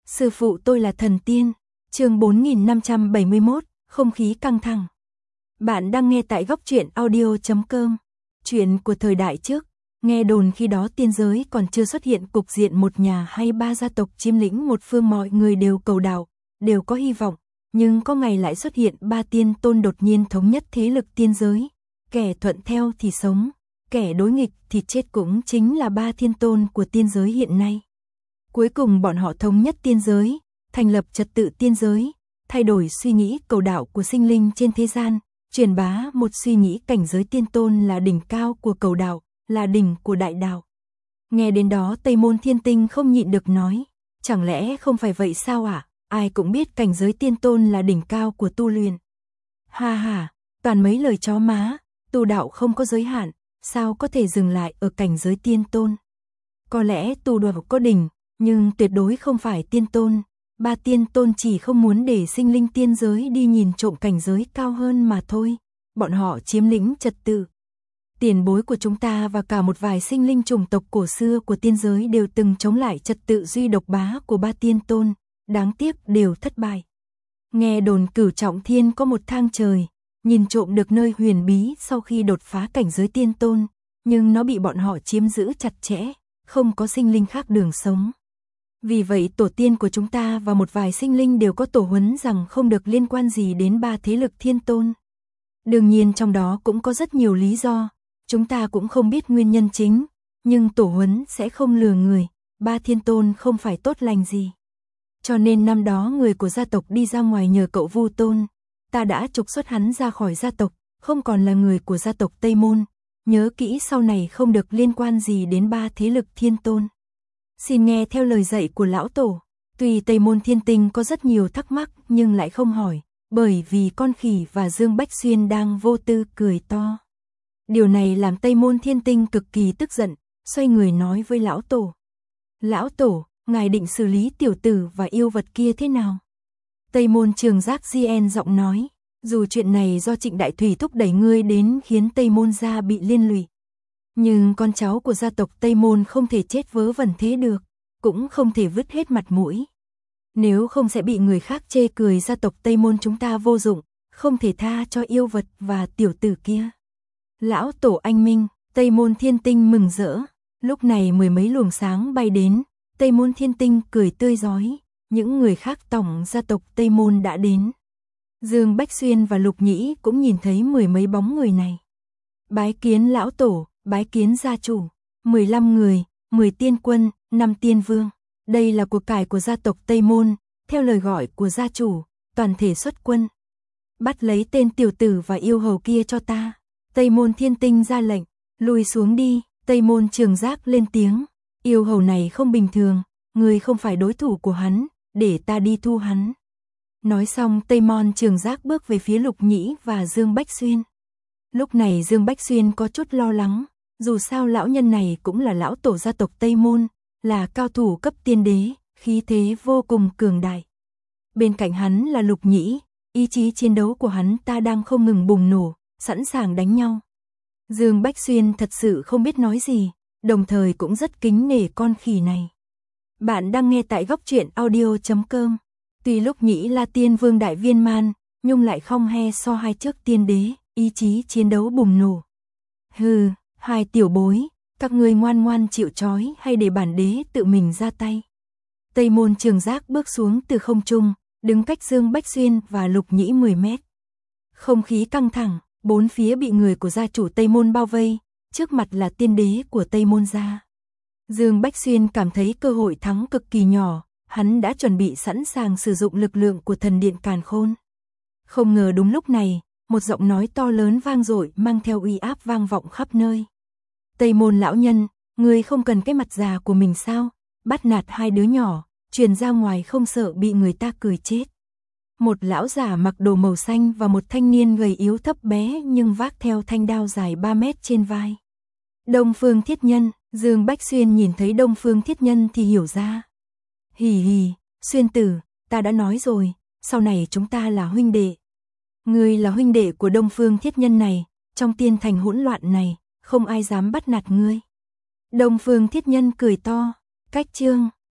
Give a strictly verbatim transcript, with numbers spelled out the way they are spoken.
Sư phụ tôi là thần tiên. Chương bốn nghìn năm trăm bảy mươi mốt, không khí căng thẳng. Bạn đang nghe tại góc truyện audio chấm com. Chuyện của thời đại trước, nghe đồn khi đó tiên giới còn chưa xuất hiện cục diện một nhà hay ba gia tộc chiếm lĩnh một phương, mọi người đều cầu đạo, đều có hy vọng, nhưng có ngày lại xuất hiện ba tiên tôn đột nhiên thống nhất thế lực tiên giới, kẻ thuận theo thì sống, kẻ đối nghịch thì chết, cũng chính là ba thiên tôn của tiên giới hiện nay. Cuối cùng bọn họ thống nhất tiên giới, thành lập trật tự tiên giới, thay đổi suy nghĩ cầu đạo của sinh linh trên thế gian, truyền bá một suy nghĩ cảnh giới tiên tôn là đỉnh cao của cầu đạo, là đỉnh của đại đạo. Nghe đến đó Tây Môn Thiên Tinh không nhịn được nói, chẳng lẽ không phải vậy sao ạ? À? Ai cũng biết cảnh giới tiên tôn là đỉnh cao của tu luyện. Ha ha, toàn mấy lời chó má, tu đạo không có giới hạn, sao có thể dừng lại ở cảnh giới tiên tôn? Có lẽ tu đạo có đỉnh, nhưng tuyệt đối không phải tiên tôn. Ba tiên tôn chỉ không muốn để sinh linh tiên giới đi nhìn trộm cảnh giới cao hơn mà thôi. Bọn họ chiếm lĩnh trật tự. Tiền bối của chúng ta và cả một vài sinh linh chủng tộc cổ xưa của tiên giới đều từng chống lại trật tự duy độc bá của ba tiên tôn, đáng tiếc đều thất bại. Nghe đồn Cửu Trọng Thiên có một thang trời, nhìn trộm được nơi huyền bí sau khi đột phá cảnh giới tiên tôn, nhưng nó bị bọn họ chiếm giữ chặt chẽ, không có sinh linh khác đường sống. Vì vậy tổ tiên của chúng ta và một vài sinh linh đều có tổ huấn rằng không được liên quan gì đến ba thế lực thiên tôn. Đương nhiên trong đó cũng có rất nhiều lý do, chúng ta cũng không biết nguyên nhân chính, nhưng tổ huấn sẽ không lừa người, ba thiên tôn không phải tốt lành gì. Cho nên năm đó người của gia tộc đi ra ngoài nhờ cậu Vu Tôn, ta đã trục xuất hắn ra khỏi gia tộc, không còn là người của gia tộc Tây Môn, nhớ kỹ sau này không được liên quan gì đến ba thế lực thiên tôn. Xin nghe theo lời dạy của lão tổ. Tuy Tây Môn Thiên Tinh có rất nhiều thắc mắc nhưng lại không hỏi, bởi vì con khỉ và Dương Bách Xuyên đang vô tư cười to. Điều này làm Tây Môn Thiên Tinh cực kỳ tức giận, xoay người nói với lão tổ. Lão tổ, ngài định xử lý tiểu tử và yêu vật kia thế nào? Tây Môn Trường Giác Gien giọng nói, dù chuyện này do Trịnh Đại Thủy thúc đẩy ngươi đến khiến Tây Môn gia bị liên lụy, nhưng con cháu của gia tộc Tây Môn không thể chết vớ vẩn thế được, cũng không thể vứt hết mặt mũi. Nếu không sẽ bị người khác chê cười gia tộc Tây Môn chúng ta vô dụng, không thể tha cho yêu vật và tiểu tử kia. Lão tổ anh minh, Tây Môn Thiên Tinh mừng rỡ. Lúc này mười mấy luồng sáng bay đến, Tây Môn Thiên Tinh cười tươi rói, những người khác tổng gia tộc Tây Môn đã đến. Dương Bách Xuyên và Lục Nhĩ cũng nhìn thấy mười mấy bóng người này. Bái kiến lão tổ, bái kiến gia chủ, mười lăm người, mười tiên quân, năm tiên vương. Đây là cuộc cải của gia tộc Tây Môn, theo lời gọi của gia chủ, toàn thể xuất quân. Bắt lấy tên tiểu tử và yêu hầu kia cho ta. Tây Môn Thiên Tinh ra lệnh, lùi xuống đi. Tây Môn Trường Giác lên tiếng, yêu hầu này không bình thường, người không phải đối thủ của hắn, để ta đi thu hắn. Nói xong Tây Môn Trường Giác bước về phía Lục Nhĩ và Dương Bách Xuyên. Lúc này Dương Bách Xuyên có chút lo lắng, dù sao lão nhân này cũng là lão tổ gia tộc Tây Môn, là cao thủ cấp tiên đế, khí thế vô cùng cường đại. Bên cạnh hắn là Lục Nhĩ, ý chí chiến đấu của hắn ta đang không ngừng bùng nổ, sẵn sàng đánh nhau. Dương Bách Xuyên thật sự không biết nói gì, đồng thời cũng rất kính nể con khỉ này. Bạn đang nghe tại góc truyện audio chấm com. Tuy Lục Nhĩ là tiên vương đại viên man, nhưng lại không he so hai trước tiên đế, ý chí chiến đấu bùng nổ. Hừ, hai tiểu bối, các ngươi ngoan ngoan chịu trói hay để bản đế tự mình ra tay. Tây Môn Trường Giác bước xuống từ không trung, đứng cách Dương Bách Xuyên và Lục Nhĩ mười mét. Không khí căng thẳng, bốn phía bị người của gia chủ Tây Môn bao vây, trước mặt là tiên đế của Tây Môn gia. Dương Bách Xuyên cảm thấy cơ hội thắng cực kỳ nhỏ, hắn đã chuẩn bị sẵn sàng sử dụng lực lượng của thần điện Càn Khôn. Không ngờ đúng lúc này, một giọng nói to lớn vang dội mang theo uy áp vang vọng khắp nơi. Tây Môn lão nhân, ngươi không cần cái mặt già của mình sao, bắt nạt hai đứa nhỏ, truyền ra ngoài không sợ bị người ta cười chết. Một lão giả mặc đồ màu xanh và một thanh niên gầy yếu thấp bé nhưng vác theo thanh đao dài ba mét trên vai. Đông Phương Thiết Nhân, Dương Bách Xuyên nhìn thấy Đông Phương Thiết Nhân thì hiểu ra. Hì hì, Xuyên tử, ta đã nói rồi, sau này chúng ta là huynh đệ. Ngươi là huynh đệ của Đông Phương Thiết Nhân này, trong tiên thành hỗn loạn này, không ai dám bắt nạt ngươi. Đông Phương Thiết Nhân cười to, cách chương.